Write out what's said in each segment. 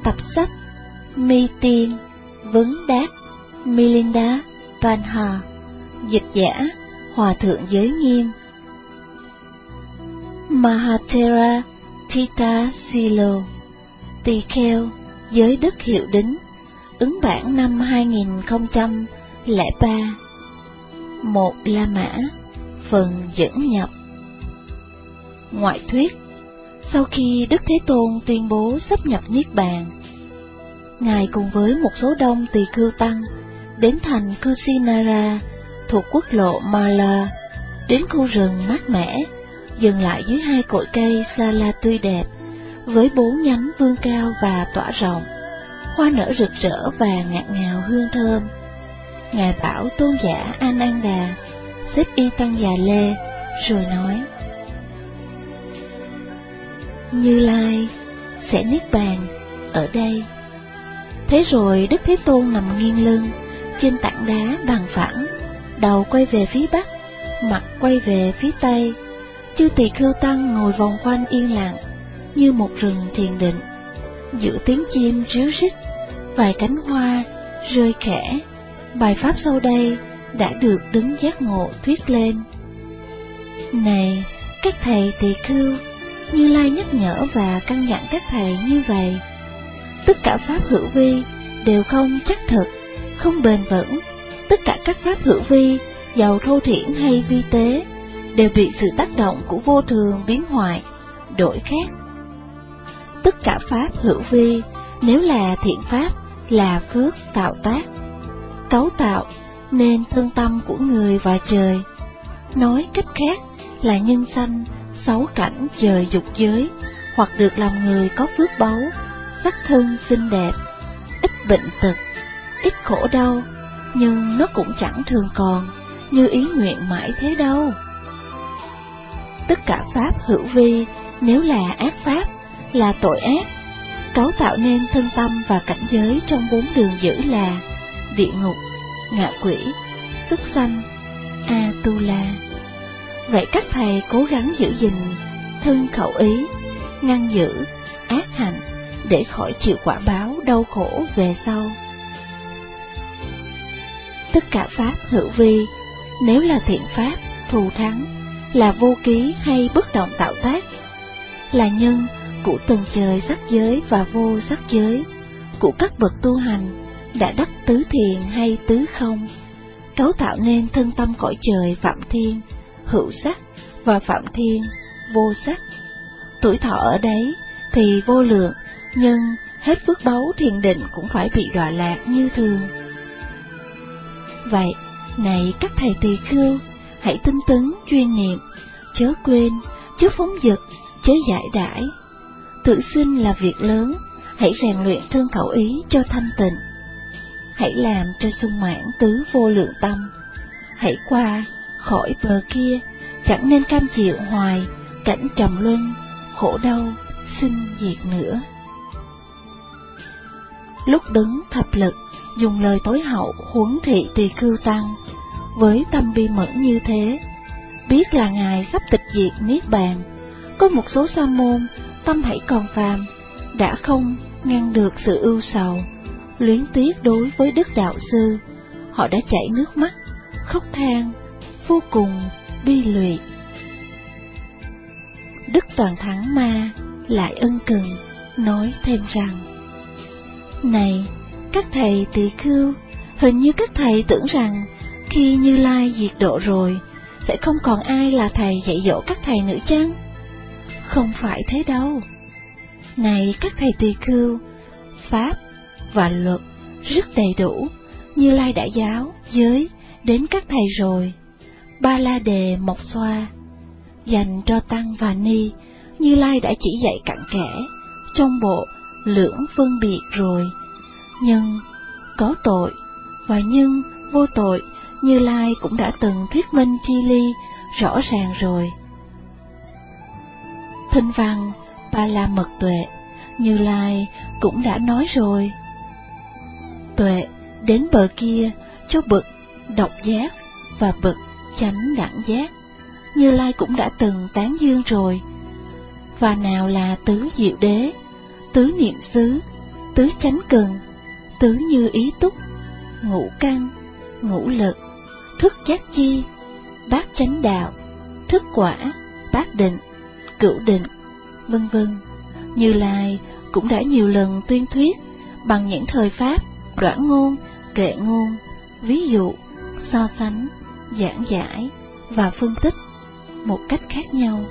Tập sách Mi Tiên Vấn Đáp Milinda Panha. Dịch giả Hòa thượng Giới Nghiêm. Mahathera Thita Silo, tỳ kheo, giới đức hiệu đính, ứng bản năm 2003. Một La Mã, phần dẫn nhập. Ngoại thuyết. Sau khi Đức Thế Tôn tuyên bố sắp nhập Niết Bàn, Ngài cùng với một số đông tỳ khưu tăng đến thành Kusinara thuộc quốc lộ Mala, đến khu rừng mát mẻ, dừng lại dưới hai cội cây sa la tươi đẹp, với 4 nhánh vươn cao và tỏa rộng, hoa nở rực rỡ và ngạt ngào hương thơm. Ngài bảo tôn giả Ananda xếp y tăng già lê, rồi nói: Như Lai sẽ Niết Bàn ở đây. Thế rồi Đức Thế Tôn nằm nghiêng lưng trên tảng đá bằng phẳng, đầu quay về phía bắc, mặt quay về phía tây. Chư tỳ khưu tăng ngồi vòng quanh yên lặng như một rừng thiền định. Giữa tiếng chim ríu rít, vài cánh hoa rơi khẽ, bài pháp sau đây đã được đứng giác ngộ thuyết lên. Này các thầy tỳ khưu, Như Lai nhắc nhở và căn dặn các thầy như vậy: tất cả pháp hữu vi đều không chắc thực, không bền vững. Tất cả các pháp hữu vi, giàu thô thiển hay vi tế, đều bị sự tác động của vô thường biến hoại, đổi khác. Tất cả pháp hữu vi, nếu là thiện pháp, là phước tạo tác, cấu tạo nên thân tâm của người và trời. Nói cách khác là nhân sanh, sáu cảnh trời dục giới, hoặc được làm người có phước báu, sắc thân xinh đẹp, ít bệnh tật, ít khổ đau, nhưng nó cũng chẳng thường còn như ý nguyện mãi thế đâu. Tất cả pháp hữu vi, nếu là ác pháp, là tội ác, cấu tạo nên thân tâm và cảnh giới trong 4 đường dữ là địa ngục, ngạ quỷ, súc sanh, Atula. Vậy các thầy cố gắng giữ gìn thân khẩu ý, ngăn giữ ác hạnh để khỏi chịu quả báo đau khổ về sau. Tất cả pháp hữu vi, nếu là thiện pháp, thù thắng, là vô ký hay bất động tạo tác, là nhân của từng trời sắc giới và vô sắc giới, của các bậc tu hành đã đắc tứ thiền hay tứ không, cấu tạo nên thân tâm cõi trời phạm thiên, hữu sắc và phạm thiên, vô sắc. Tuổi thọ ở đấy thì vô lượng, nhưng hết phước báu thiền định cũng phải bị đọa lạc như thường. Vậy, này các thầy tỳ khưu, hãy tinh tấn chuyên niệm, chớ quên, chớ phóng dật, chớ giải đãi. Tự sinh là việc lớn, hãy rèn luyện thân khẩu ý cho thanh tịnh. Hãy làm cho sung mãn tứ vô lượng tâm. Hãy qua khỏi bờ kia, chẳng nên cam chịu hoài cảnh trầm luân, khổ đau, sinh diệt nữa. Lúc đứng thập lực, dùng lời tối hậu huấn thị tỳ khưu tăng với tâm bi mẫn như thế, biết là Ngài sắp tịch diệt Niết Bàn. Có một số sa môn tâm hãy còn phàm, đã không ngăn được sự ưu sầu, luyến tiếc đối với Đức Đạo Sư. Họ đã chảy nước mắt, khóc than, vô cùng bi lụy. Đức Toàn Thắng Ma lại ân cần nói thêm rằng: Này các thầy tỳ khưu, hình như các thầy tưởng rằng khi Như Lai diệt độ rồi sẽ không còn ai là thầy dạy dỗ các thầy nữa chăng? Không phải thế đâu. Này các thầy tỳ khưu, pháp và luật rất đầy đủ, Như Lai đã giáo giới đến các thầy rồi. Ba la đề mộc xoa dành cho tăng và ni, Như Lai đã chỉ dạy cặn kẽ trong bộ lưỡng phân biệt rồi. Nhưng có tội và nhân vô tội, Như Lai cũng đã từng thuyết minh chi ly rõ ràng rồi. Thinh văn Ba La Mật Tuệ, Như Lai cũng đã nói rồi. Tuệ đến bờ kia cho bậc độc giác và bậc chánh đẳng giác, Như Lai cũng đã từng tán dương rồi. Và nào là tứ diệu đế, tứ niệm xứ, tứ chánh cần, tứ như ý túc, ngũ căn, ngũ lực, thức giác chi, bát chánh đạo, thức quả, bát định, cửu định, vân vân. Như Lai cũng đã nhiều lần tuyên thuyết bằng những thời pháp, đoạn ngôn, kệ ngôn, ví dụ, so sánh, giảng giải và phân tích một cách khác nhau.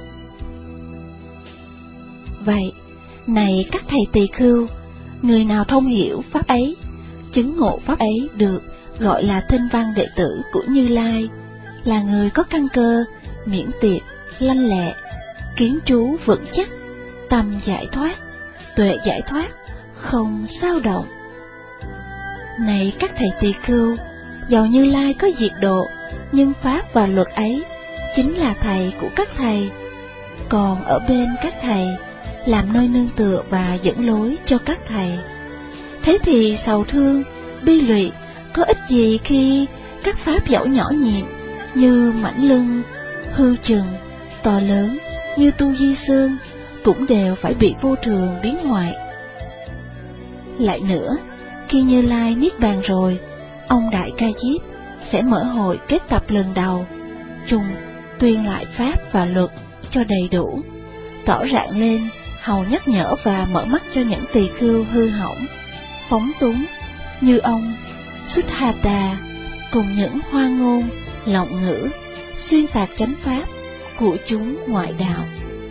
Vậy, này các thầy tỳ khưu, người nào thông hiểu pháp ấy, chứng ngộ pháp ấy được gọi là thinh văn đệ tử của Như Lai, là người có căn cơ, miễn tiệp, lanh lẹ, kiến trú vững chắc, tâm giải thoát, tuệ giải thoát, không xao động. Này các thầy tỳ khưu, dầu Như Lai có diệt độ, nhưng pháp và luật ấy chính là thầy của các thầy, còn ở bên các thầy, làm nơi nương tựa và dẫn lối cho các thầy. Thế thì sầu thương, bi lụy có ích gì khi các pháp dẫu nhỏ nhịn như mảnh lưng, hư chừng, to lớn như tu di xương cũng đều phải bị vô thường biến hoại. Lại nữa, khi Như Lai niết bàn rồi, ông Đại Ca Diếp sẽ mở hội kết tập lần đầu, trùng tuyên lại pháp và luật cho đầy đủ, tỏ rạng lên hầu nhắc nhở và mở mắt cho những tỳ khưu hư hỏng, phóng túng như ông Suddhata, cùng những hoa ngôn, lộng ngữ, xuyên tạc chánh pháp của chúng ngoại đạo.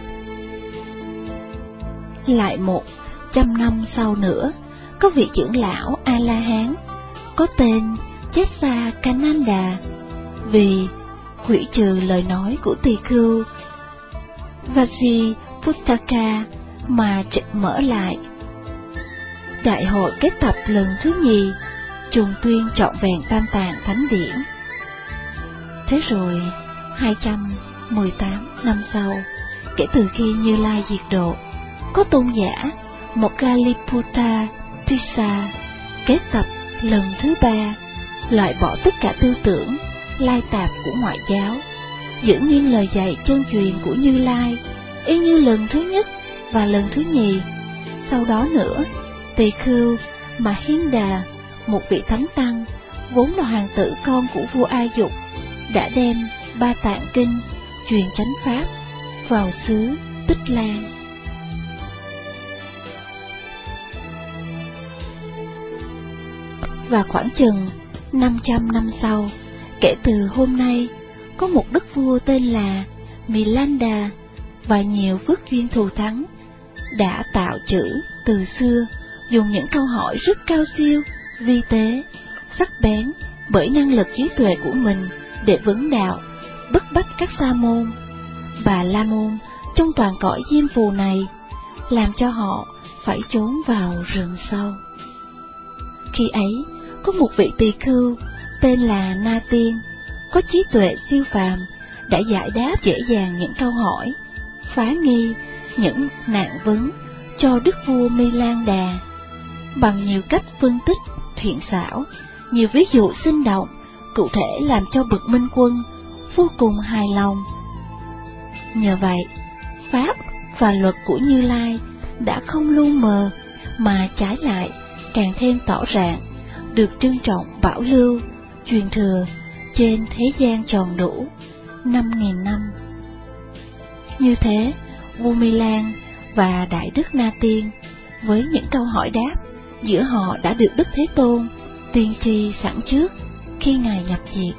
Lại 100 năm sau nữa, có vị trưởng lão A-la-hán có tên Chessa Cananda, vì hủy trừ lời nói của tỳ khưu Vajjiputtaka mà trịnh mở lại đại hội kết tập lần thứ nhì, trùng tuyên trọn vẹn Tam Tạng Thánh Điển. Thế rồi 218 năm sau, kể từ khi Như Lai diệt độ, có tôn giả Moggaliputta Tissa kết tập lần thứ ba, loại bỏ tất cả tư tưởng lai tạp của ngoại giáo, giữ nguyên lời dạy chân truyền của Như Lai, y như lần thứ nhất và lần thứ nhì. Sau đó nữa, tỳ khưu Mahinda, một vị thánh tăng, vốn là hoàng tử con của vua A Dục, đã đem Ba Tạng Kinh truyền chánh pháp vào xứ Tích Lan. Và khoảng chừng 500 năm sau, kể từ hôm nay, có một đức vua tên là Milanda và nhiều phước duyên thù thắng đã tạo chữ từ xưa, dùng những câu hỏi rất cao siêu, vi tế, sắc bén bởi năng lực trí tuệ của mình để vấn đạo, bức bách các sa môn, bà la môn trong toàn cõi diêm phù này, làm cho họ phải trốn vào rừng sâu. Khi ấy, có một vị tỳ khưu tên là Na Tiên, có trí tuệ siêu phàm, đã giải đáp dễ dàng những câu hỏi, phá nghi những nạn vấn cho đức vua Milanda bằng nhiều cách phân tích thiện xảo, nhiều ví dụ sinh động, cụ thể làm cho bậc minh quân vô cùng hài lòng. Nhờ vậy, pháp và luật của Như Lai đã không lu mờ, mà trái lại càng thêm tỏ rạng, được trân trọng bảo lưu, truyền thừa trên thế gian tròn đủ 5.000 năm. Như thế, vua Milan và Đại Đức Na Tiên với những câu hỏi đáp giữa họ đã được Đức Thế Tôn tiên tri sẵn trước khi Ngài nhập diệt.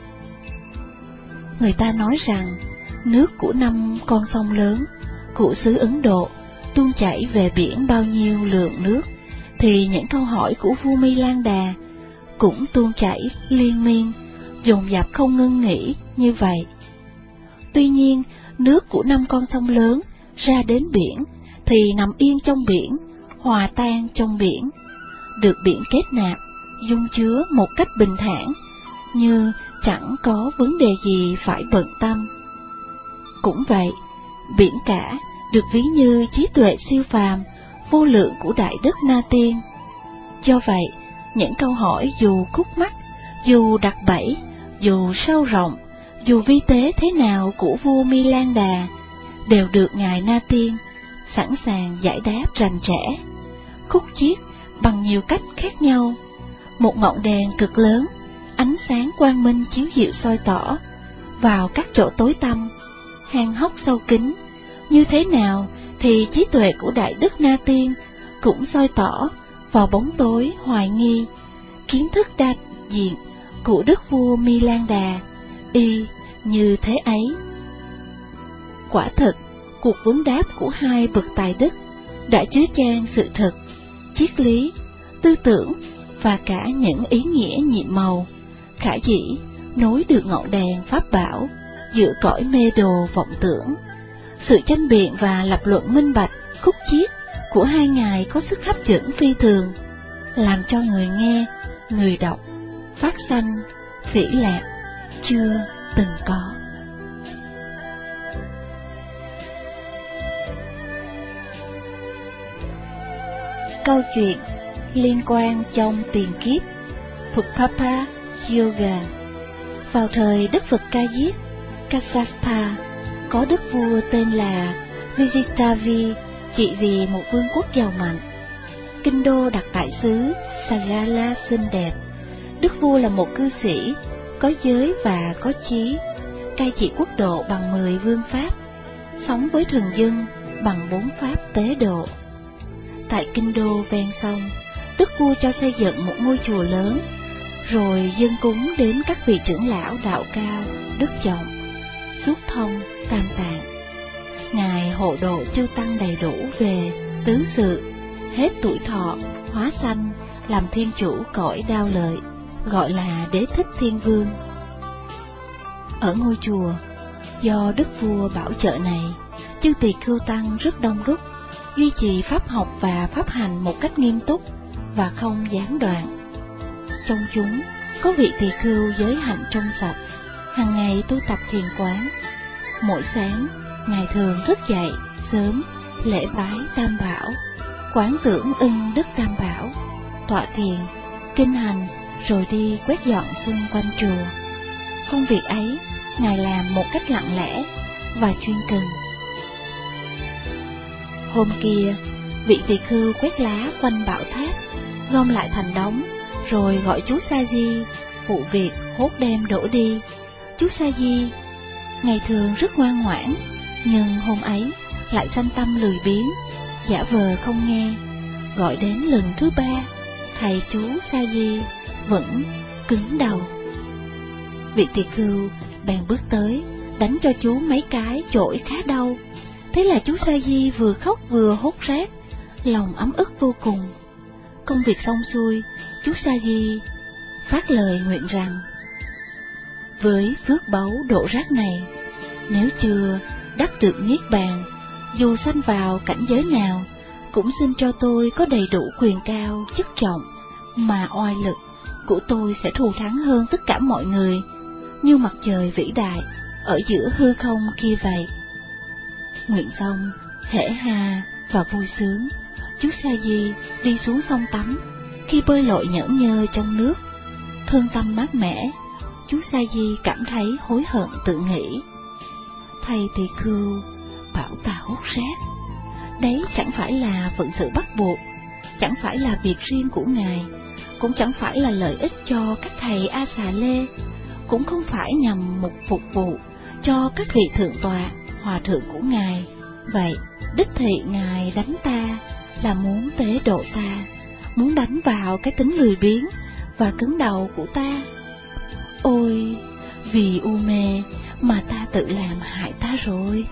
Người ta nói rằng nước của 5 con sông lớn của xứ Ấn Độ tuôn chảy về biển bao nhiêu lượng nước, thì những câu hỏi của vua Milanda cũng tuôn chảy liên miên, dồn dập không ngưng nghỉ như vậy. Tuy nhiên, nước của 5 con sông lớn ra đến biển thì nằm yên trong biển, hòa tan trong biển, được biển kết nạp, dung chứa một cách bình thản, như chẳng có vấn đề gì phải bận tâm. Cũng vậy, biển cả được ví như trí tuệ siêu phàm, vô lượng của Đại Đức Na Tiên. Do vậy, những câu hỏi dù khúc mắc, dù đặc bẫy, dù sâu rộng, dù vi tế thế nào của vua Milanda, đều được Ngài Na Tiên sẵn sàng giải đáp rành rẽ, khúc chiết bằng nhiều cách khác nhau. Một ngọn đèn cực lớn, ánh sáng quang minh chiếu dịu soi tỏ vào các chỗ tối tăm, hang hốc sâu kín. Như thế nào thì trí tuệ của Đại Đức Na Tiên cũng soi tỏ vào bóng tối hoài nghi, kiến thức đa diện của Đức Vua Mi Lan Đà y như thế ấy. Quả thực, cuộc vấn đáp của hai bậc tài đức đã chứa chan sự thật, triết lý, tư tưởng và cả những ý nghĩa nhiệm màu, khả dĩ nối được ngọn đèn pháp bảo giữa cõi mê đồ vọng tưởng. Sự tranh biện và lập luận minh bạch, khúc chiết của hai ngài có sức hấp dẫn phi thường, làm cho người nghe, người đọc phát sanh phỉ lạc chưa từng có. Câu chuyện liên quan trong tiền kiếp Pukapa Yoga. Vào thời Đức Phật Ca Diếp Kassapa, có đức vua tên là Vijitavi trị vì một vương quốc giàu mạnh. Kinh đô đặt tại xứ Sagala xinh đẹp. Đức vua là một cư sĩ, có giới và có trí, cai trị quốc độ bằng 10 vương pháp, sống với thường dân bằng 4 pháp tế độ. Tại kinh đô ven sông, đức vua cho xây dựng một ngôi chùa lớn, rồi dâng cúng đến các vị trưởng lão đạo cao, đức trọng, suốt thông, tam tạng. Ngài hộ độ chư tăng đầy đủ về tứ sự, hết tuổi thọ, hóa sanh, làm thiên chủ cõi đao lợi, gọi là Đế Thích Thiên Vương. Ở ngôi chùa, do đức vua bảo trợ này, chư tỳ khưu tăng rất đông đúc, duy trì pháp học và pháp hành một cách nghiêm túc và không gián đoạn. Trong chúng có vị tỳ khưu giới hạnh trong sạch, hàng ngày tu tập thiền quán. Mỗi sáng, ngài thường thức dậy sớm, lễ bái Tam Bảo, quán tưởng ưng Đức Tam Bảo, tọa thiền, kinh hành, rồi đi quét dọn xung quanh chùa. Công việc ấy, ngài làm một cách lặng lẽ và chuyên cần. Hôm kia, vị tỳ khưu quét lá quanh bảo tháp, gom lại thành đống, rồi gọi chú Sa Di phụ việc hốt đem đổ đi. Chú Sa Di ngày thường rất ngoan ngoãn, nhưng hôm ấy lại sanh tâm lười biếng, giả vờ không nghe. Gọi đến lần thứ 3, thầy chú Sa Di vẫn cứng đầu. Vị tỳ khưu bèn bước tới, đánh cho chú mấy cái chổi khá đau. Thế là chú Sa Di vừa khóc vừa hốt rác, lòng ấm ức vô cùng. Công việc xong xuôi, chú Sa Di phát lời nguyện rằng: với phước báu độ rác này, nếu chưa đắc được niết bàn, dù sanh vào cảnh giới nào, cũng xin cho tôi có đầy đủ quyền cao chức trọng, mà oai lực của tôi sẽ thù thắng hơn tất cả mọi người, như mặt trời vĩ đại ở giữa hư không kia vậy. Nguyện xong, hễ hà và vui sướng, chú Sa Di đi xuống sông tắm. Khi bơi lội nhởn nhơ trong nước, thương tâm mát mẻ, chú Sa Di cảm thấy hối hận tự nghĩ: thầy tỳ khưu bảo ta hút rác, đấy chẳng phải là phận sự bắt buộc, chẳng phải là việc riêng của ngài, cũng chẳng phải là lợi ích cho các thầy A Xà Lê, cũng không phải nhằm mục phục vụ cho các vị thượng tọa, hòa thượng của ngài. Vậy đích thị ngài đánh ta là muốn tế độ ta, muốn đánh vào cái tính lười biếng và cứng đầu của ta. Ôi, vì u mê mà ta tự làm hại ta rồi.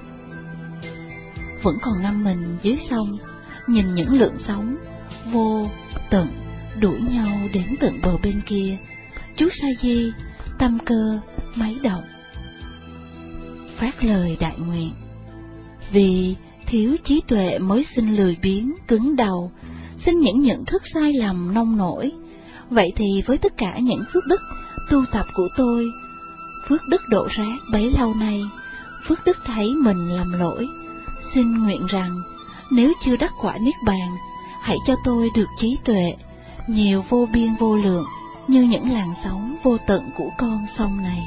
Vẫn còn ngâm mình dưới sông, nhìn những lượng sóng vô tận đuổi nhau đến tận bờ bên kia, chú Sa Di tâm cơ máy động, phát lời đại nguyện: vì thiếu trí tuệ mới sinh lười biếng cứng đầu, sinh những nhận thức sai lầm nông nổi. Vậy thì với tất cả những phước đức tu tập của tôi, phước đức độ rác bấy lâu nay, phước đức thấy mình làm lỗi, xin nguyện rằng nếu chưa đắc quả niết bàn, hãy cho tôi được trí tuệ nhiều vô biên vô lượng, như những làn sóng vô tận của con sông này.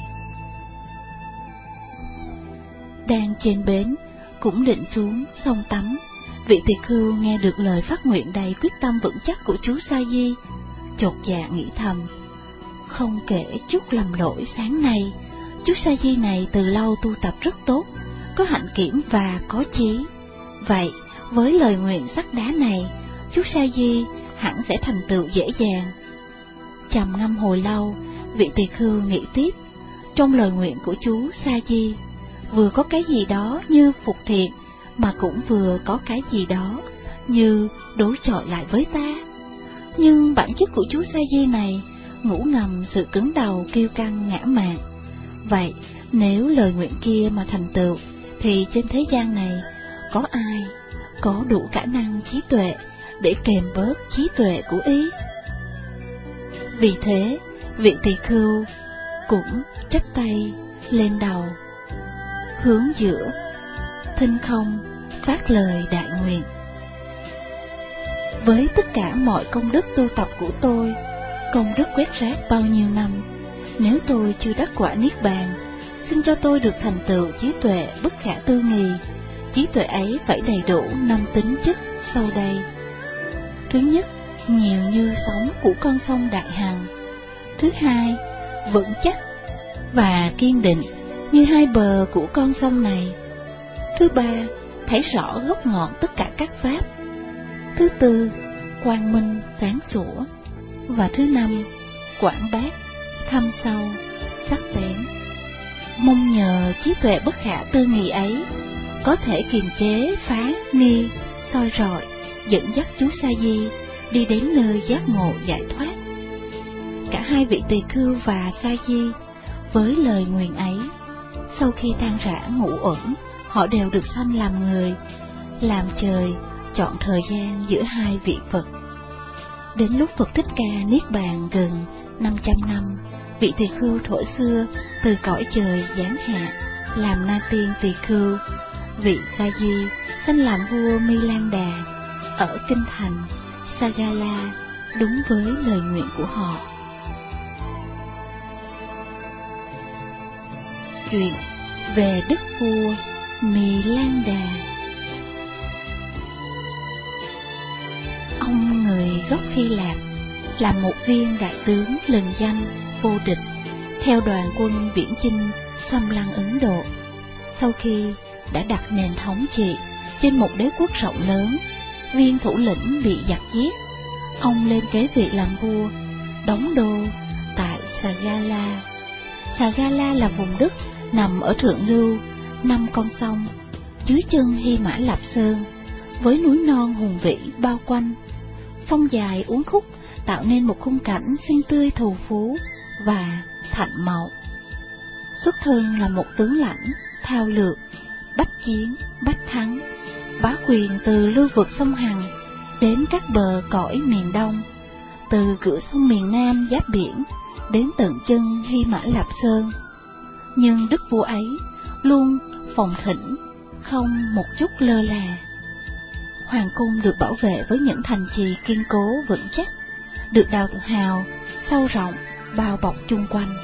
Đang trên bến, cũng định xuống sông tắm, Vị tỳ khưu nghe được lời phát nguyện đầy quyết tâm vững chắc của chú Sa Di, chột dạ nghĩ thầm: không kể chút lầm lỗi sáng nay, chú Sa Di này từ lâu tu tập rất tốt, có hạnh kiểm và có chí. Vậy với lời nguyện sắt đá này, chú Sa Di hẳn sẽ thành tựu dễ dàng. Trầm ngâm hồi lâu, vị tỳ khưu nghĩ tiếp. Trong lời nguyện của chú Sa Di vừa có cái gì đó như phục thiện, mà cũng vừa có cái gì đó như đối chọi lại với ta. Nhưng bản chất của chú Sa Di này ngủ ngầm sự cứng đầu kiêu căng ngã mạn. Vậy nếu lời nguyện kia mà thành tựu, thì trên thế gian này có ai có đủ khả năng trí tuệ để kềm bớt trí tuệ của ý? Vì thế, vị tỳ khưu cũng chắp tay lên đầu, hướng giữa thinh không phát lời đại nguyện: với tất cả mọi công đức tu tập của tôi, công đức quét rác bao nhiêu năm, nếu tôi chưa đắc quả niết bàn, xin cho tôi được thành tựu trí tuệ bất khả tư nghì. Trí tuệ ấy phải đầy đủ 5 tính chất sau đây. Thứ nhất, nhiều như sóng của con sông Đại Hằng. Thứ hai, vững chắc và kiên định như hai bờ của con sông này. Thứ ba, thấy rõ gốc ngọn tất cả các pháp. Thứ tư, quang minh sáng sủa. Và thứ năm, quảng bác thâm sâu sắc bén. Mong nhờ trí tuệ bất khả tư nghị ấy có thể kiềm chế phá nghi soi rọi, dẫn dắt chú Sa Di đi đến nơi giác ngộ giải thoát. Cả hai vị tỳ khưu và Sa Di với lời nguyện ấy, sau khi tan rã ngũ uẩn, họ đều được sanh làm người, làm trời, chọn thời gian giữa hai vị Phật. Đến lúc Phật Thích Ca niết bàn gần 500 năm, vị tỳ khưu thuở xưa từ cõi trời giáng hạ làm na tiên tỳ khưu. Vị Sa Di sanh làm vua Mi Lan Đà ở kinh thành Sagala, đúng với lời nguyện của họ. Chuyện về đức vua Mi Lan Đà. Ông người gốc Hy Lạp là một viên đại tướng lừng danh vô địch, theo đoàn quân viễn chinh xâm lăng Ấn Độ. Sau khi đã đặt nền thống trị trên một đế quốc rộng lớn, viên thủ lĩnh bị giặc giết, ông lên kế vị làm vua, đóng đô tại Sagala. Sagala là vùng đất nằm ở thượng lưu 5 con sông, dưới chân Hy Mã Lạp Sơn, với núi non hùng vĩ bao quanh. Sông dài uốn khúc tạo nên một khung cảnh xinh tươi thù phú và thạnh mậu. Xuất thân là một tướng lãnh thao lược, bách chiến bách thắng, bá quyền từ lưu vực sông Hằng đến các bờ cõi miền Đông, từ cửa sông miền Nam giáp biển đến tận chân Hy Mã Lạp Sơn. Nhưng đức vua ấy luôn phòng thỉnh, không một chút lơ là. Hoàng cung được bảo vệ với những thành trì kiên cố vững chắc, được đào hào sâu rộng bao bọc chung quanh.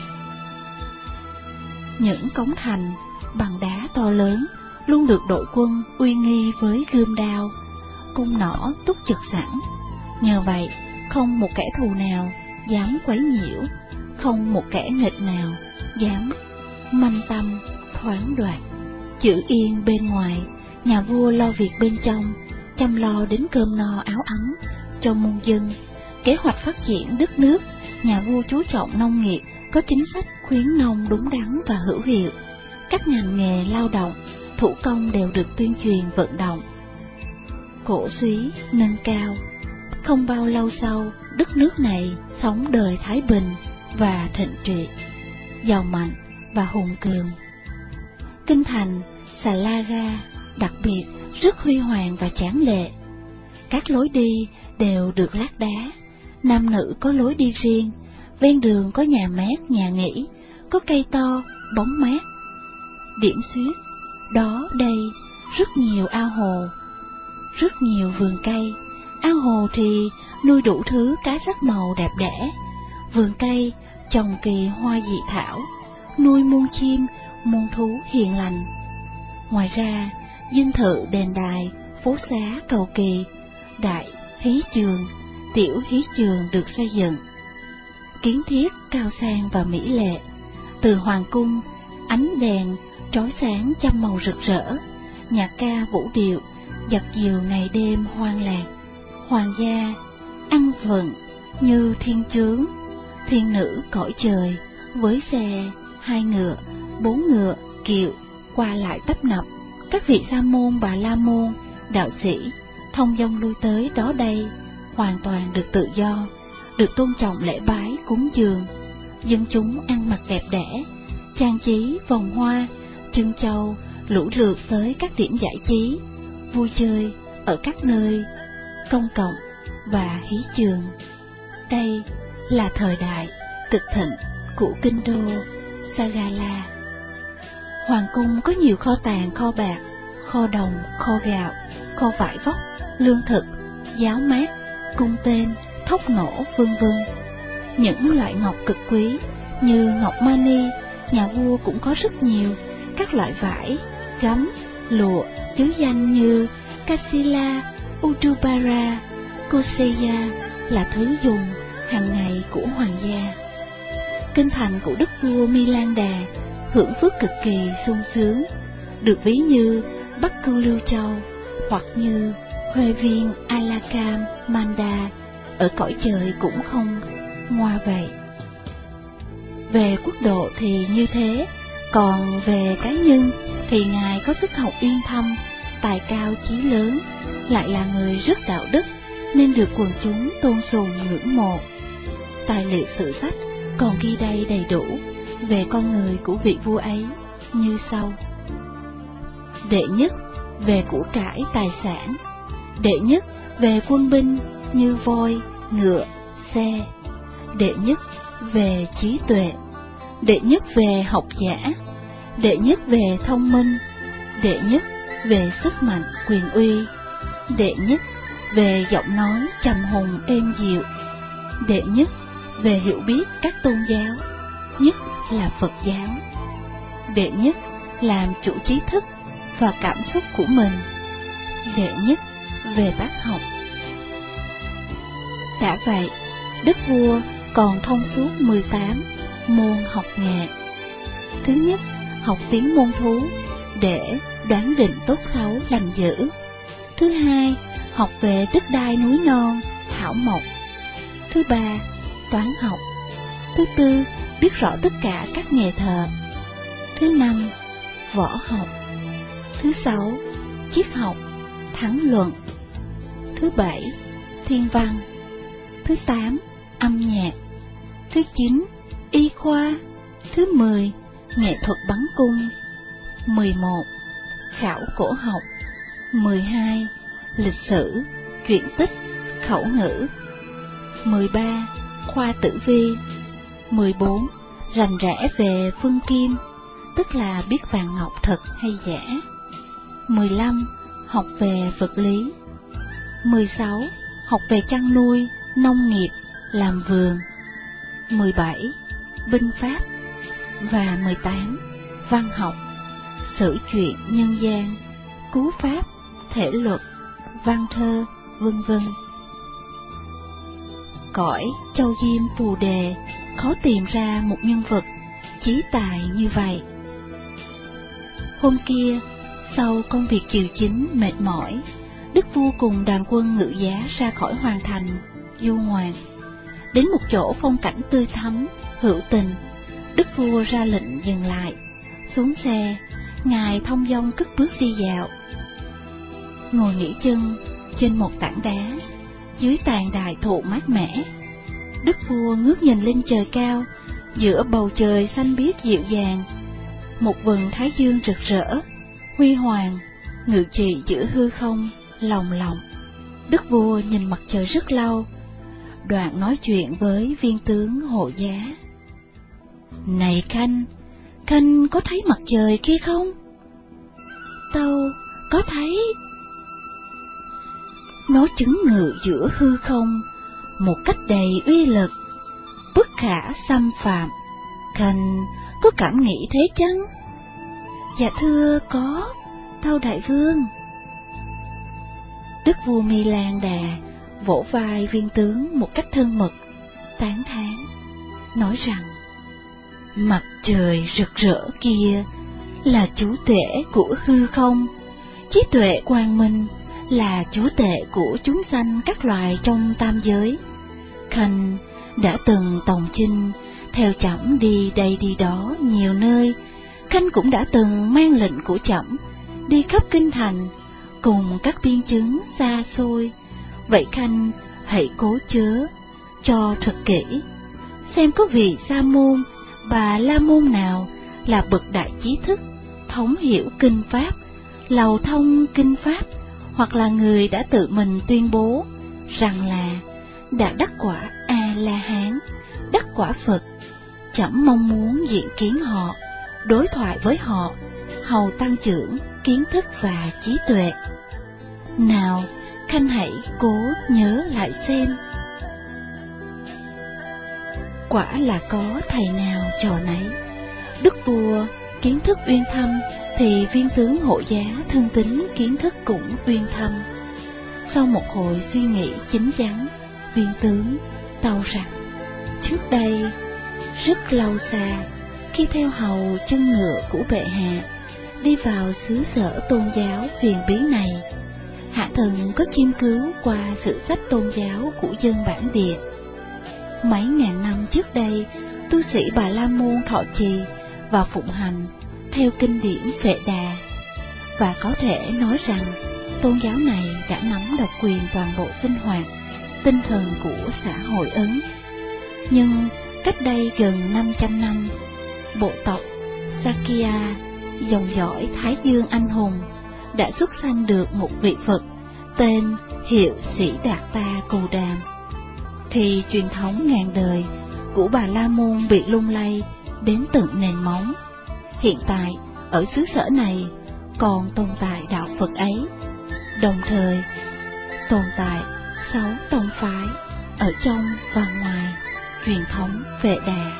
Những cống thành bằng đá to lớn luôn được đội quân uy nghi với gươm đao, cung nỏ túc trực sẵn. Nhờ vậy, không một kẻ thù nào dám quấy nhiễu, không một kẻ nghịch nào dám manh tâm thoáng đoạt. Giữ yên bên ngoài, nhà vua lo việc bên trong, chăm lo đến cơm no áo ấm cho muôn dân. Kế hoạch phát triển đất nước, nhà vua chú trọng nông nghiệp, có chính sách khuyến nông đúng đắn và hữu hiệu. Các ngành nghề lao động, thủ công đều được tuyên truyền vận động, cổ suý nâng cao. Không bao lâu sau, đất nước này sống đời thái bình và thịnh trị, giàu mạnh và hùng cường. Kinh thành Salaga đặc biệt rất huy hoàng và tráng lệ. Các lối đi đều được lát đá, nam nữ có lối đi riêng, ven đường có nhà mát, nhà nghỉ, có cây to, bóng mát. Điểm xuyết đó đây rất nhiều ao hồ, rất nhiều vườn cây. Ao hồ thì nuôi đủ thứ cá sắc màu đẹp đẽ, vườn cây trồng kỳ hoa dị thảo, nuôi muôn chim, muôn thú hiền lành. Ngoài ra, dinh thự đền đài phố xá cầu kỳ, đại hí trường, tiểu hí trường được xây dựng. Kiến thiết cao sang và mỹ lệ. Từ hoàng cung, ánh đèn chói sáng trăm màu rực rỡ, nhạc ca vũ điệu dặt dìu ngày đêm hoang lạc. Hoàng gia ăn vận như thiên chướng, thiên nữ cõi trời, với xe 2 ngựa, 4 ngựa, kiệu qua lại tấp nập. Các vị sa môn, bà la môn, đạo sĩ thông dong lui tới đó đây, hoàn toàn được tự do, được tôn trọng lễ bái cúng dường. Dân chúng ăn mặc đẹp đẽ, trang trí vòng hoa, trưng châu, lũ lượt tới các điểm giải trí, vui chơi ở các nơi công cộng và hí trường. Đây là thời đại cực thịnh của kinh đô Sagala. Hoàng cung có nhiều kho tàng, kho bạc, kho đồng, kho gạo, kho vải vóc, lương thực, giáo mát, cung tên, thóc nổ, vân vân. Những loại ngọc cực quý như ngọc mani, nhà vua cũng có rất nhiều. Các loại vải, gấm, lụa chứ danh như Kasila, Utubara, Koseya là thứ dùng hàng ngày của hoàng gia. Kinh thành của đức vua Milan-đà hưởng phước cực kỳ sung sướng, được ví như Bắc Cưu Lưu Châu hoặc như Huệ viên Alakam Manda ở cõi trời cũng không ngoa vậy. Về quốc độ thì như thế, còn về cá nhân thì ngài có sức học uyên thâm, tài cao chí lớn, lại là người rất đạo đức nên được quần chúng tôn sùng ngưỡng mộ. Tài liệu sử sách còn ghi đây đầy đủ về con người của vị vua ấy như sau. Đệ nhất về của cải tài sản, đệ nhất về quân binh như voi, ngựa, xe, đệ nhất về trí tuệ, đệ nhất về học giả, đệ nhất về thông minh, đệ nhất về sức mạnh quyền uy, đệ nhất về giọng nói trầm hùng êm dịu, đệ nhất về hiểu biết các tôn giáo, nhất là Phật giáo, đệ nhất làm chủ trí thức và cảm xúc của mình, đệ nhất về bác học. Đã vậy, đức vua còn thông suốt 18 môn học nghệ. Thứ nhất, học tiếng môn thú để đoán định tốt xấu lành dữ. Thứ hai, học về đất đai núi non, thảo mộc. Thứ ba, toán học. Thứ tư, biết rõ tất cả các nghề thợ. Thứ năm, võ học. Thứ sáu, triết học, thắng luận. Thứ bảy, thiên văn. Thứ tám, âm nhạc. Thứ chín, y khoa. Thứ 10, nghệ thuật bắn cung. 11, khảo cổ học. 12, lịch sử, truyện tích, khẩu ngữ. 13, khoa tử vi. 14, rành rẽ về phương kim, tức là biết vàng ngọc thật hay giả. 15, học về vật lý. 16, học về chăn nuôi, nông nghiệp, làm vườn. 17, binh pháp. Và 18, văn học, sử truyện nhân gian, cú pháp, thể luật, văn thơ, vân vân. Cõi Châu Diêm Phù Đề khó tìm ra một nhân vật chí tài như vậy. Hôm kia, sau công việc triều chính mệt mỏi, đức vua cùng đoàn quân ngự giá ra khỏi hoàng thành du ngoạn. Đến một chỗ phong cảnh tươi thắm, hữu tình, đức vua ra lệnh dừng lại. Xuống xe, ngài thông dong cất bước đi dạo. Ngồi nghỉ chân trên một tảng đá, dưới tàn đài thụ mát mẻ. Đức vua ngước nhìn lên trời cao, giữa bầu trời xanh biếc dịu dàng. Một vầng thái dương rực rỡ, huy hoàng, ngự trị giữa hư không, lồng lộng. Đức vua nhìn mặt trời rất lâu, đoạn nói chuyện với viên tướng hộ giá. Này Khanh, Khanh có thấy mặt trời kia không? Tâu có thấy. Nó chứng ngự giữa hư không, một cách đầy uy lực, bất khả xâm phạm. Khanh có cảm nghĩ thế chăng? Dạ thưa có, tâu đại vương. Đức vua Milan Đà vỗ vai viên tướng một cách thân mật, tán thán, nói rằng: mặt trời rực rỡ kia là chúa tể của hư không, trí tuệ quang minh là chúa tể của chúng sanh các loài trong tam giới. Khanh đã từng tòng chinh theo trẫm đi đây đi đó nhiều nơi. Khanh cũng đã từng mang lệnh của trẫm đi khắp kinh thành cùng các biên chứng xa xôi. Vậy Khanh hãy cố chớ cho thật kỹ, xem có vị sa môn, bà la môn nào là bậc đại trí thức, thấu hiểu kinh pháp, lầu thông kinh pháp, hoặc là người đã tự mình tuyên bố rằng là đã đắc quả A-la-hán, đắc quả Phật. Trẫm mong muốn diện kiến họ, đối thoại với họ, hầu tăng trưởng kiến thức và trí tuệ. Nào, Khanh hãy cố nhớ lại xem. Quả là có thầy nào trò nấy. Đức vua kiến thức uyên thâm, thì viên tướng hộ giá thân tín kiến thức cũng uyên thâm. Sau một hồi suy nghĩ chín chắn, viên tướng tâu rằng: trước đây rất lâu xa, khi theo hầu chân ngựa của bệ hạ đi vào xứ sở tôn giáo huyền bí này, hạ thần có chiêm cứu qua sự sách tôn giáo của dân bản địa. Mấy ngàn năm trước đây, tu sĩ Bà La Môn thọ trì và phụng hành theo kinh điển Vệ Đà, và có thể nói rằng tôn giáo này đã nắm độc quyền toàn bộ sinh hoạt, tinh thần của xã hội Ấn. Nhưng cách đây gần 500 năm, bộ tộc Sakya, dòng dõi Thái Dương anh hùng, đã xuất sanh được một vị Phật tên Hiệu Sĩ Đạt Ta Cù Đàm. Thì truyền thống ngàn đời của Bà La Môn bị lung lay đến tận nền móng. Hiện tại ở xứ sở này còn tồn tại đạo Phật ấy, đồng thời tồn tại 6 tông phái ở trong và ngoài truyền thống Vệ Đà.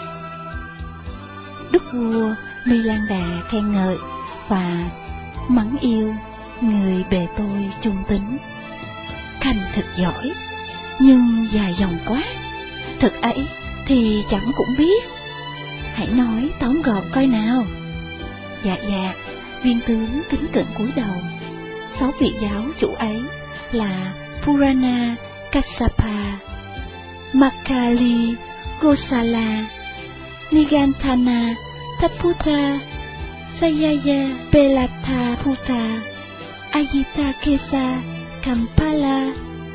Đức vua Milan Đà khen ngợi và mắng yêu người bề tôi trung tín: Khanh thật giỏi, nhưng dài dòng quá, thật ấy thì chẳng cũng biết. Hãy nói tóm gọn coi nào. Dạ, viên tướng kính cẩn cúi đầu. 6 vị giáo chủ ấy là Purana Kassapa, Makali Gosala, Nigantana Thaputta, Sayaya Pelathaputta, Ajitakesa Kampala,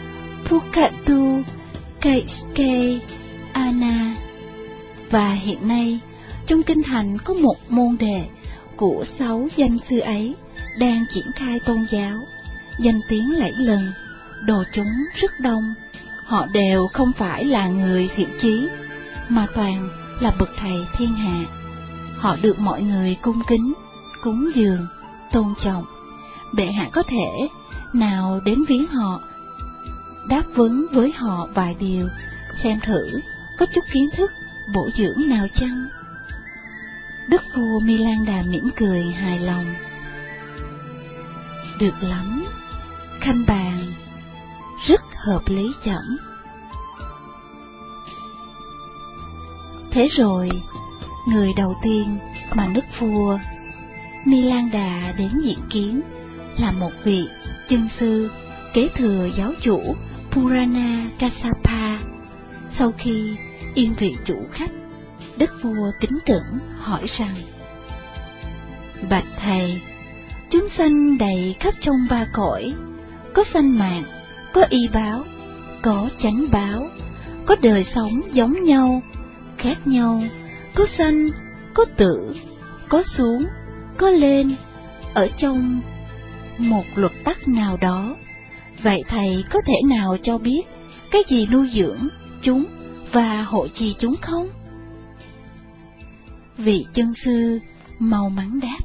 Pukatu Kaiske Ana. Và hiện nay trong kinh thành có một môn đệ của 6 danh sư ấy đang triển khai tôn giáo, danh tiếng lẫy lừng, đồ chúng rất đông. Họ đều không phải là người thiện chí, mà toàn là bậc thầy thiên hạ. Họ được mọi người cung kính, cúng dường, tôn trọng. Bệ hạ có thể nào đến viếng họ, đáp vấn với họ vài điều, xem thử có chút kiến thức bổ dưỡng nào chăng? Đức vua Milan Đà mỉm cười hài lòng: được lắm, Khanh bàn rất hợp lý chậm. Thế rồi, người đầu tiên mà nước vua Milan Đà đến diện kiến là một vị chân sư kế thừa giáo chủ Purana Kassapa. Sau khi yên vị chủ khách, đức vua kính cẩn hỏi rằng: bạch thầy, chúng sanh đầy khắp trong 3 cõi, có sanh mạng, có y báo, có chánh báo, có đời sống giống nhau, khác nhau, có sanh, có tử, có xuống, có lên, ở trong một luật tắc nào đó. Vậy thầy có thể nào cho biết cái gì nuôi dưỡng chúng và hộ trì chúng không? Vị chân sư mau mắn đáp: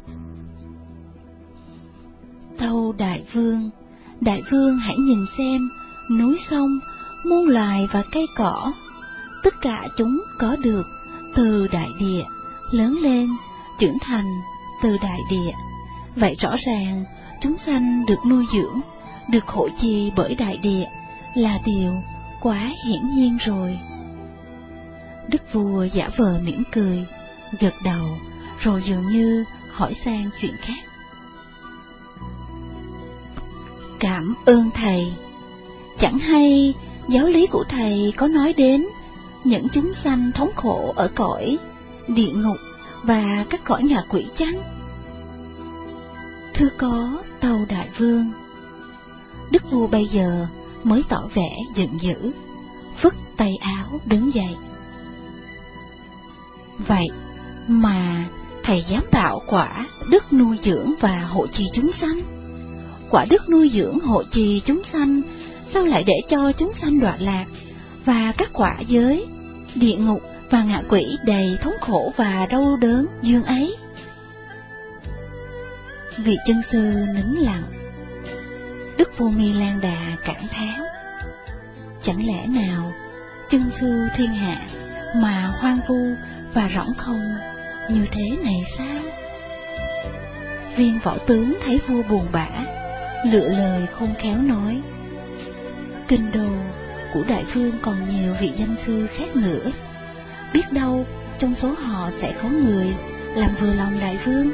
tâu đại vương hãy nhìn xem núi sông, muôn loài và cây cỏ, tất cả chúng có được từ đại địa, lớn lên, trưởng thành từ đại địa. Vậy rõ ràng chúng sanh được nuôi dưỡng, được hộ trì bởi đại địa là điều quá hiển nhiên rồi. Đức vua giả vờ mỉm cười, gật đầu, rồi dường như hỏi sang chuyện khác. Cảm ơn thầy. Chẳng hay giáo lý của thầy có nói đến những chúng sanh thống khổ ở cõi địa ngục và các cõi ngạ quỷ chăng? Thưa có, tâu đại vương. Đức vua bây giờ mới tỏ vẻ giận dữ, phất tay áo đứng dậy. Vậy mà thầy dám bảo quả đức nuôi dưỡng và hộ trì chúng sanh? Quả đức nuôi dưỡng hộ trì chúng sanh sao lại để cho chúng sanh đọa lạc, và các quả giới, địa ngục và ngạ quỷ đầy thống khổ và đau đớn dương ấy? Vị chân sư nín lặng. Đức vua Mi Lan Đà cảm thán: chẳng lẽ nào chân sư thiên hạ mà hoang vu và rỗng không như thế này sao? Viên võ tướng thấy vua buồn bã, lựa lời khôn khéo nói: kinh đô của đại vương còn nhiều vị danh sư khác nữa, biết đâu trong số họ sẽ có người làm vừa lòng đại vương.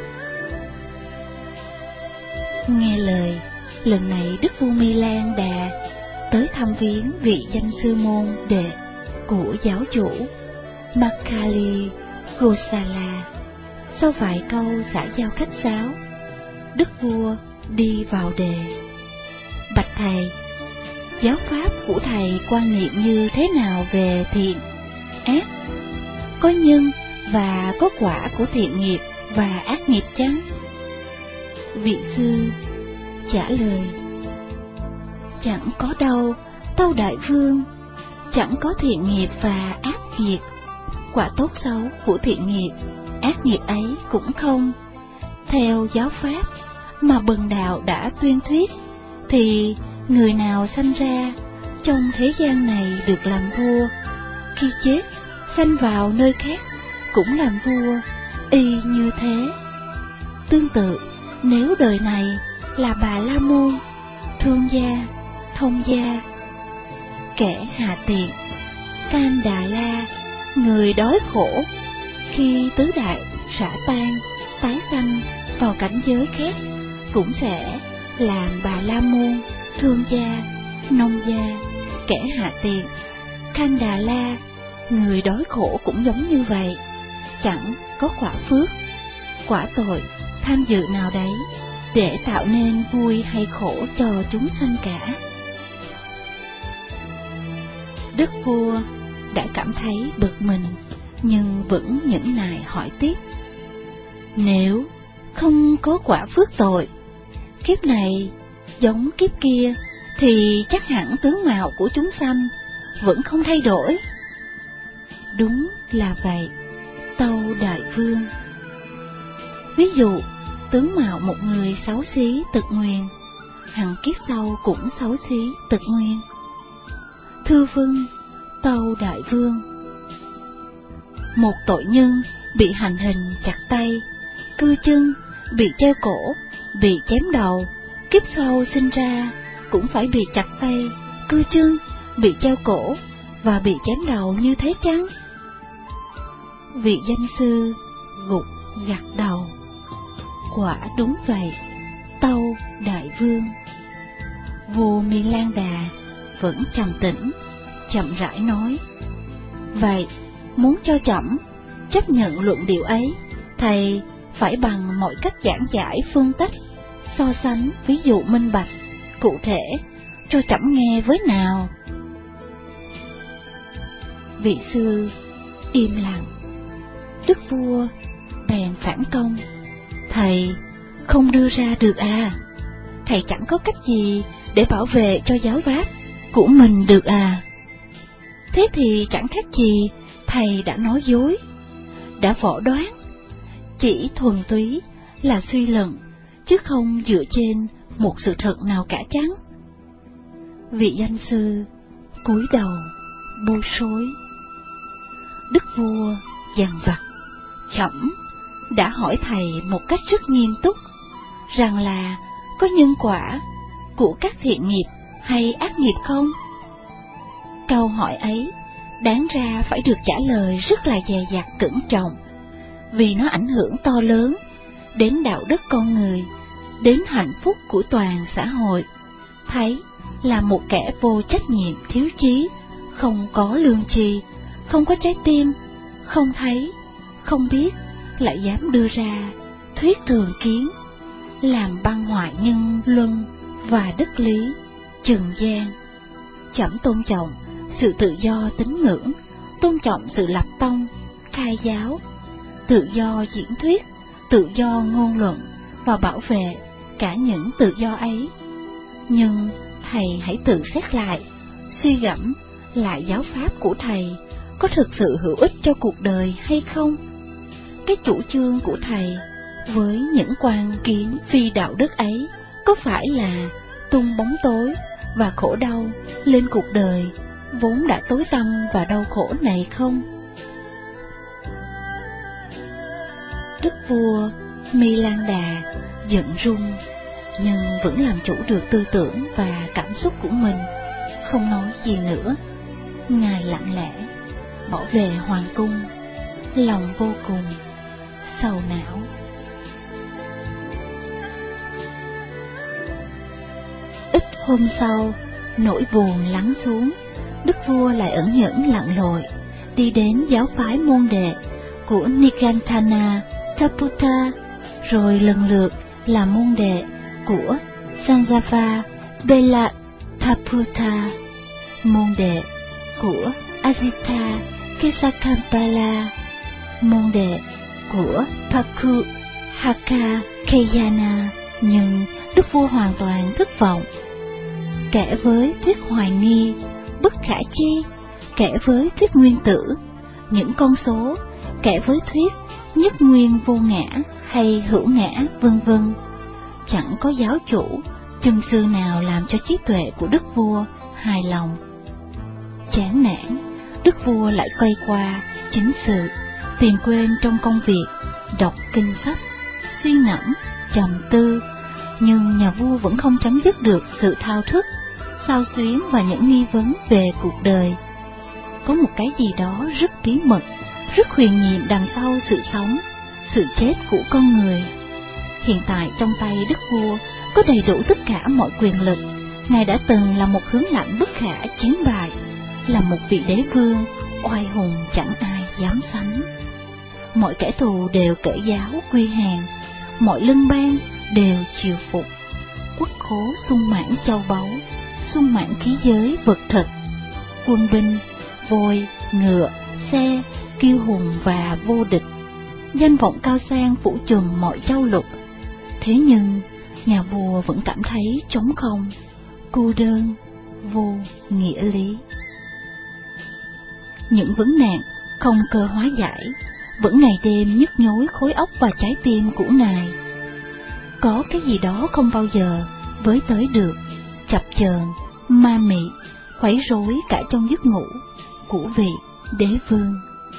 Nghe lời, lần này đức vua Mi Lan Đà tới thăm viếng vị danh sư môn đệ của giáo chủ Makkhali Gosala. Sau vài câu xã giao khách sáo, đức vua đi vào đề: bạch thầy, giáo pháp của thầy quan niệm như thế nào về thiện, ác? Có nhân và có quả của thiện nghiệp và ác nghiệp chăng? Vị sư trả lời: chẳng có đâu, tâu đại vương. Chẳng có thiện nghiệp và ác nghiệp. Quả tốt xấu của thiện nghiệp, ác nghiệp ấy cũng không. Theo giáo pháp mà bần đạo đã tuyên thuyết, thì người nào sanh ra trong thế gian này được làm vua, khi chết sanh vào nơi khác cũng làm vua, y như thế. Tương tự, nếu đời này là Bà La Môn, Thương Gia, Thông Gia, kẻ hạ tiện, Can Đà La, người đói khổ, khi tứ đại rã tan, tái sanh vào cảnh giới khác, cũng sẽ làm Bà La Môn, Thương Gia, Nông Gia, kẻ hạ tiện. Can Đà La, người đói khổ cũng giống như vậy, chẳng có quả phước, quả tội, tham dự nào đấy để tạo nên vui hay khổ cho chúng sanh cả. Đức vua đã cảm thấy bực mình, nhưng vẫn nhẫn nại hỏi tiếp: nếu không có quả phước tội, kiếp này giống kiếp kia, thì chắc hẳn tướng mạo của chúng sanh vẫn không thay đổi. Đúng là vậy, tâu đại vương. Ví dụ, tướng mạo một người xấu xí tật nguyền, hằng kiếp sau cũng xấu xí tật nguyền. Thưa vâng, tâu đại vương. Một tội nhân bị hành hình chặt tay, cưa chân, bị treo cổ, bị chém đầu, kiếp sau sinh ra cũng phải bị chặt tay, cưa chân, bị treo cổ và bị chém đầu như thế chăng? Vị danh sư gục gật đầu: quả đúng vậy, tâu đại vương. Vua Mi Lan Đà vẫn trầm tĩnh, chậm rãi nói: vậy muốn cho trẫm chấp nhận luận điệu ấy, thầy phải bằng mọi cách giảng giải phân tích, so sánh ví dụ minh bạch, cụ thể cho trẫm nghe với nào. Vị sư im lặng. Đức vua bèn phản công: thầy không đưa ra được à? Thầy chẳng có cách gì để bảo vệ cho giáo pháp của mình được à? Thế thì chẳng khác gì thầy đã nói dối, đã võ đoán, chỉ thuần túy là suy luận, chứ không dựa trên một sự thật nào cả chăng? Vị danh sư cúi đầu bối rối. Đức vua dằn vặt: trẫm đã hỏi thầy một cách rất nghiêm túc rằng là có nhân quả của các thiện nghiệp hay ác nghiệp không? Câu hỏi ấy đáng ra phải được trả lời rất là dè dặt cẩn trọng, vì nó ảnh hưởng to lớn đến đạo đức con người, đến hạnh phúc của toàn xã hội. Thấy là một kẻ vô trách nhiệm, thiếu chí, không có lương tri, không có trái tim, không thấy, không biết, lại dám đưa ra thuyết thường kiến, làm băng hoại nhân luân và đức lý trần gian. Chậm tôn trọng sự tự do tín ngưỡng, tôn trọng sự lập tông, khai giáo, tự do diễn thuyết, tự do ngôn luận và bảo vệ cả những tự do ấy. Nhưng thầy hãy tự xét lại, suy gẫm lại giáo pháp của thầy có thực sự hữu ích cho cuộc đời hay không? Cái chủ trương của thầy với những quan kiến phi đạo đức ấy có phải là tung bóng tối và khổ đau lên cuộc đời vốn đã tối tăm và đau khổ này không? Đức vua Milan-đà giận run nhưng vẫn làm chủ được tư tưởng và cảm xúc của mình, không nói gì nữa. Ngài lặng lẽ bỏ về hoàng cung, lòng vô cùng sầu não. Ít hôm sau, nỗi buồn lắng xuống, đức vua lại ẩn nhẫn lặn lội đi đến giáo phái môn đệ của Nikantana Taputta, rồi lần lượt là môn đệ của Sanjava Bela Taputta, môn đệ của Ajita Kesakampala, môn đệ của Paku Haka Keyana. Nhưng đức vua hoàn toàn thất vọng. Kẻ với thuyết hoài nghi, bất khả chi, kẻ với thuyết nguyên tử, những con số, kẻ với thuyết nhất nguyên vô ngã hay hữu ngã, vân vân. Chẳng có giáo chủ, chân sư nào làm cho trí tuệ của đức vua hài lòng. Chán nản, đức vua lại quay qua chính sự, tìm quên trong công việc, đọc kinh sách, suy ngẫm, trầm tư. Nhưng nhà vua vẫn không chấm dứt được sự thao thức, xao xuyến và những nghi vấn về cuộc đời. Có một cái gì đó rất bí mật, rất huyền nhiệm đằng sau sự sống, sự chết của con người. Hiện tại trong tay đức vua có đầy đủ tất cả mọi quyền lực. Ngài đã từng là một tướng lãnh bất khả chiến bại, là một vị đế vương oai hùng chẳng ai dám sánh. Mọi kẻ thù đều cởi giáo quy hàng, mọi lân bang đều chiều phục. Quốc khố sung mãn châu báu, sung mãn khí giới vật thực, quân binh, voi, ngựa, xe, kiêu hùng và vô địch. Danh vọng cao sang phủ trùm mọi châu lục. Thế nhưng nhà vua vẫn cảm thấy trống không, cô đơn, vô nghĩa lý. Những vấn nạn không cơ hóa giải vẫn ngày đêm nhức nhối khối óc và trái tim của ngài. Có cái gì đó không bao giờ với tới được, chập chờn, ma mị, khuấy rối cả trong giấc ngủ của vị đế vương.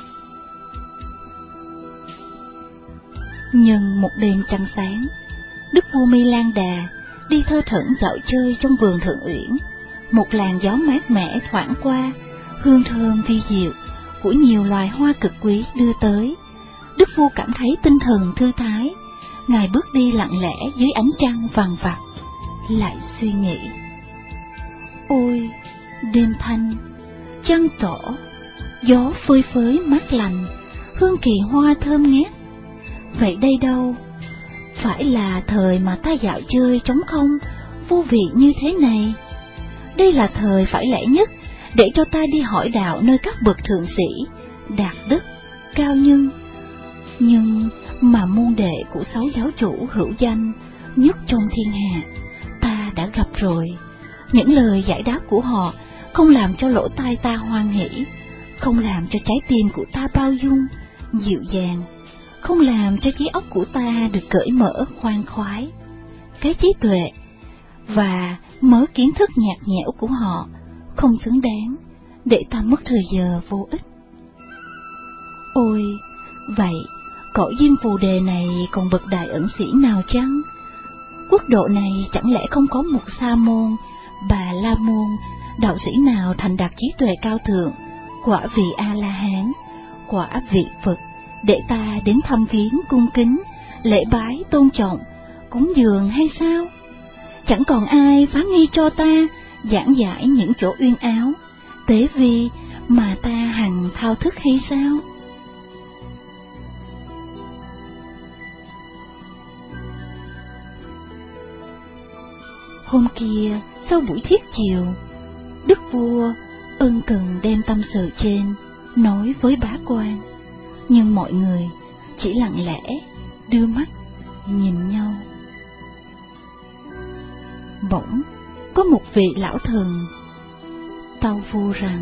Nhưng một đêm trăng sáng, đức vua Milan-đà đi thơ thẩn dạo chơi trong vườn Thượng Uyển. Một làn gió mát mẻ thoảng qua, hương thơm vi diệu của nhiều loài hoa cực quý đưa tới. Đức vua cảm thấy tinh thần thư thái. Ngài bước đi lặng lẽ dưới ánh trăng vàng vặc, lại suy nghĩ. Ôi, đêm thanh, trăng tỏ, gió phơi phới mát lành, hương kỳ hoa thơm ngát. Vậy đây đâu phải là thời mà ta dạo chơi trống không, vô vị như thế này? Đây là thời phải lẽ nhất để cho ta đi hỏi đạo nơi các bậc thượng sĩ, đạt đức, cao nhân. Nhưng mà môn đệ của 6 giáo chủ hữu danh nhất trong thiên hạ ta đã gặp rồi. Những lời giải đáp của họ không làm cho lỗ tai ta hoan hỷ, không làm cho trái tim của ta bao dung, dịu dàng, không làm cho trí óc của ta được cởi mở khoan khoái. Cái trí tuệ và mớ kiến thức nhạt nhẽo của họ không xứng đáng để ta mất thời giờ vô ích. Ôi, vậy cõi diêm phù đề này còn bậc đại ẩn sĩ nào chăng? Quốc độ này chẳng lẽ không có một Sa môn, Bà La môn, đạo sĩ nào thành đạt trí tuệ cao thượng, quả vị A-la-hán, quả vị Phật, để ta đến thăm viếng cung kính, lễ bái tôn trọng, cúng dường hay sao? Chẳng còn ai phá nghi cho ta, giảng giải những chỗ uyên áo, tế vi mà ta hằng thao thức hay sao? Hôm kia, sau buổi thiết chiều, đức vua ân cần đem tâm sự trên nói với bá quan, nhưng mọi người chỉ lặng lẽ đưa mắt nhìn nhau. Bỗng có một vị lão thần tâu vua rằng,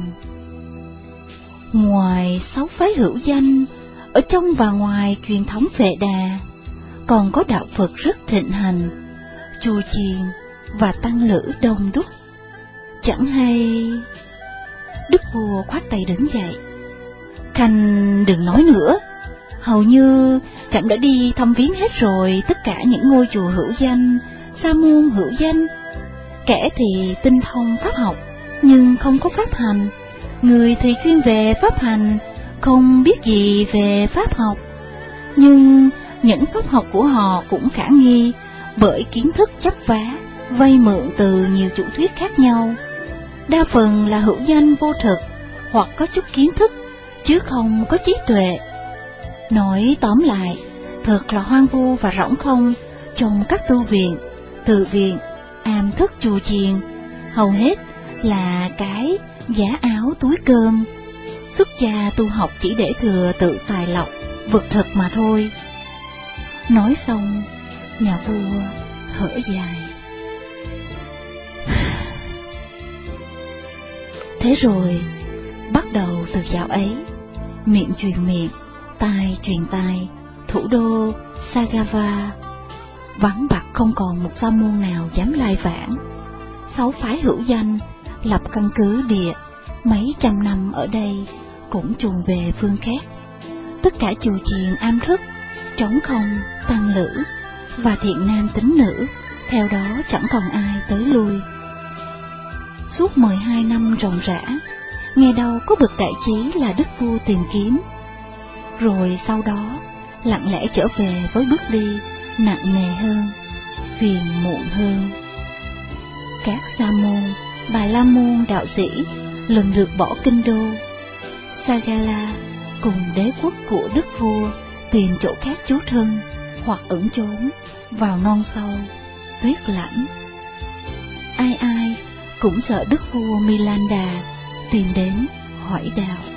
ngoài 6 phái hữu danh, ở trong và ngoài truyền thống Vệ Đà, còn có đạo Phật rất thịnh hành, chùa chiền và tăng lữ đông đúc. Chẳng hay... Đức vua khoát tay đứng dậy. Khanh đừng nói nữa, hầu như trẫm đã đi thăm viếng hết rồi tất cả những ngôi chùa hữu danh, sa môn hữu danh. Kẻ thì tinh thông pháp học nhưng không có pháp hành, người thì chuyên về pháp hành, không biết gì về pháp học. Nhưng những pháp học của họ cũng khả nghi bởi kiến thức chấp vá, vay mượn từ nhiều chủ thuyết khác nhau. Đa phần là hữu danh vô thực, hoặc có chút kiến thức chứ không có trí tuệ. Nói tóm lại, thật là hoang vu và rỗng không trong các tu viện, tự viện, am thức chùa chiền, hầu hết là cái giá áo túi cơm. Xuất gia tu học chỉ để thừa tự tài lộc, vật thực mà thôi. Nói xong, nhà vua thở dài. Thế rồi, bắt đầu từ dạo ấy, miệng truyền miệng, tai truyền tai, thủ đô Sagava vắng bặt, không còn một sa môn nào dám lai vãng. 6 phái hữu danh lập căn cứ địa mấy trăm năm ở đây cũng chuồn về phương khác. Tất cả chùa chiền am thức trống không, tăng lữ và thiện nam tín nữ theo đó chẳng còn ai tới lui. Suốt 12 năm ròng rã, nghe đâu có bậc đại trí là đức vua tìm kiếm, rồi sau đó lặng lẽ trở về với bước đi nặng nề hơn, phiền muộn hơn. Các sa môn, bà la môn đạo sĩ lần lượt bỏ kinh đô Sagala cùng đế quốc của đức vua tìm chỗ khác trú thân hoặc ẩn trốn vào non sâu tuyết lạnh. Ai ai cũng sợ đức vua Milanda tìm đến hỏi đạo.